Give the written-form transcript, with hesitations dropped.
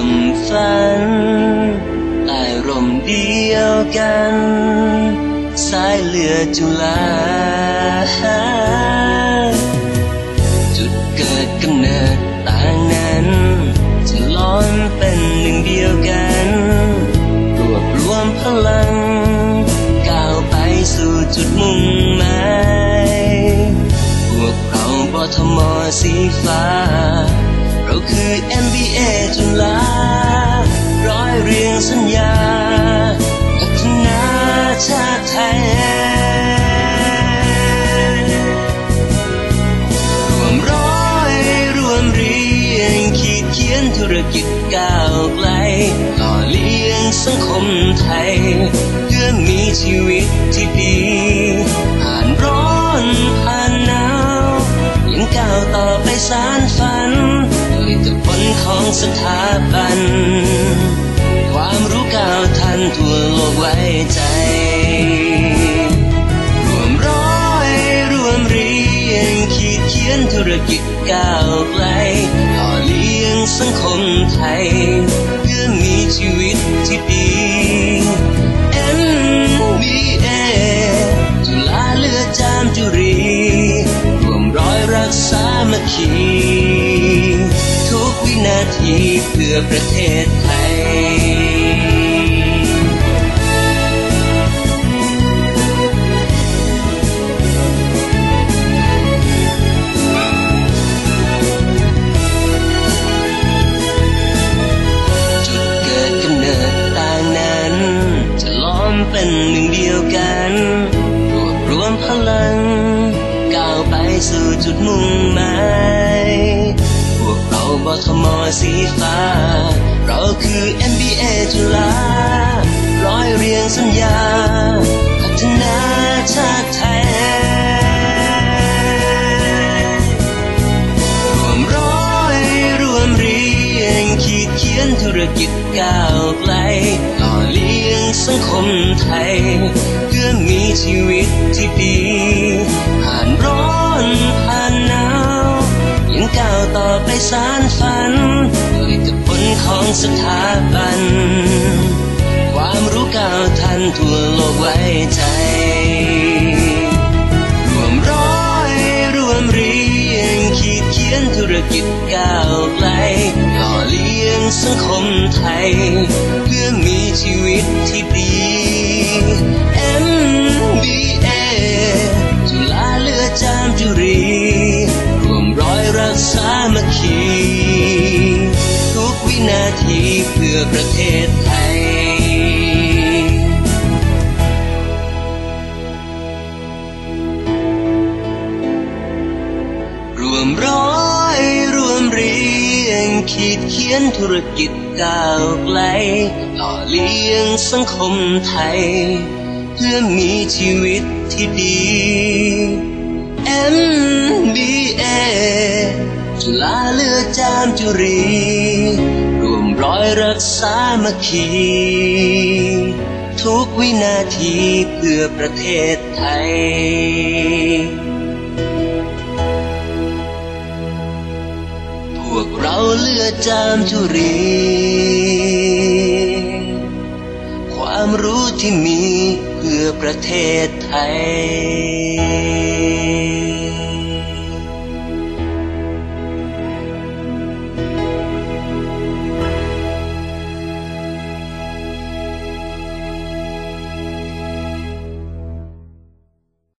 มฝันใต้ร่มเดียวกันสายเลือดจุฬาจุดเกิดกำเนิดต่างนั้นจะล้อมเป็นหนึ่งเดียวกันรวบรวมพลังก้าวไปสู่จุดมุ่งหมายพวกเราบทม.สีฟ้าเราคือ MBA จุฬาร้อยเรียงสัญญาพัฒนาชาติไทยร่วมร้อยร่วมเรียงขีดเขียนธุรกิจก้าวไกลหล่อเลี้ยงสังคมไทยเพื่อมีชีวิตที่ดีผ่านร้อนผ่านหนาวยังก้าวต่อไปสานฝันด้วยแต่ผลของสถาบันความรู้ก้าวทันทั่วโลกไว้ใจร่วมร้อยร่วมเรียงขีดเขียนธุรกิจก้าวไกลหล่อเลี้ยงสังคมไทยเพื่อมีชีวิตที่ดี MBA จุฬาเลือดจามจุรีร่วมร้อยรักษามัคคีทุกวินาทีเพื่อประเทศไทยจุดเกิดกำเนิดต่างนั้นจะล้อมเป็นหนึ่งเดียวกันรวบรวมพลังก้าวไปสู่จุดมุ่งหมายพวกเราบทม.สีฟ้าเราคือ MBA จุฬาร้อยเรียงสัญญาพัฒนาชาติไทยร่วมร้อยร่วมเรียงขีดเขียนธุรกิจก้าวไกลหล่อเลี้ยงสังคมไทยเพื่อมีชีวิตที่ดีผ่านร้อนผ่านหนาวยังก้าวต่อไปสานฝันด้วยแต่ผลของสถาบันความรู้ก้าวทันทั่วโลกไว้ใจร่วมร้อยร่วมเรียงขีดเขียนธุรกิจก้าวไกลหล่อเลี้ยงสังคมไทยเพื่อมีชีวิตที่ดี MBA จุฬาเลือดจามจุรีร่วมร้อยรักษามัคคีทุกวินาทีเพื่อประเทศไทยร่วมร้อยร่วมเรียงขีดเขียนธุรกิจก้าวไกลหล่อเลี้ยงสังคมไทยเพื่อมีชีวิตที่ดี MBA จุฬาเลือดจามจุรีร่วมร้อยรักษามัคคีทุกวินาทีเพื่อประเทศไทยพวกเราเลือดจามจุรีความรู้ที่มีเพื่อประเทศไทย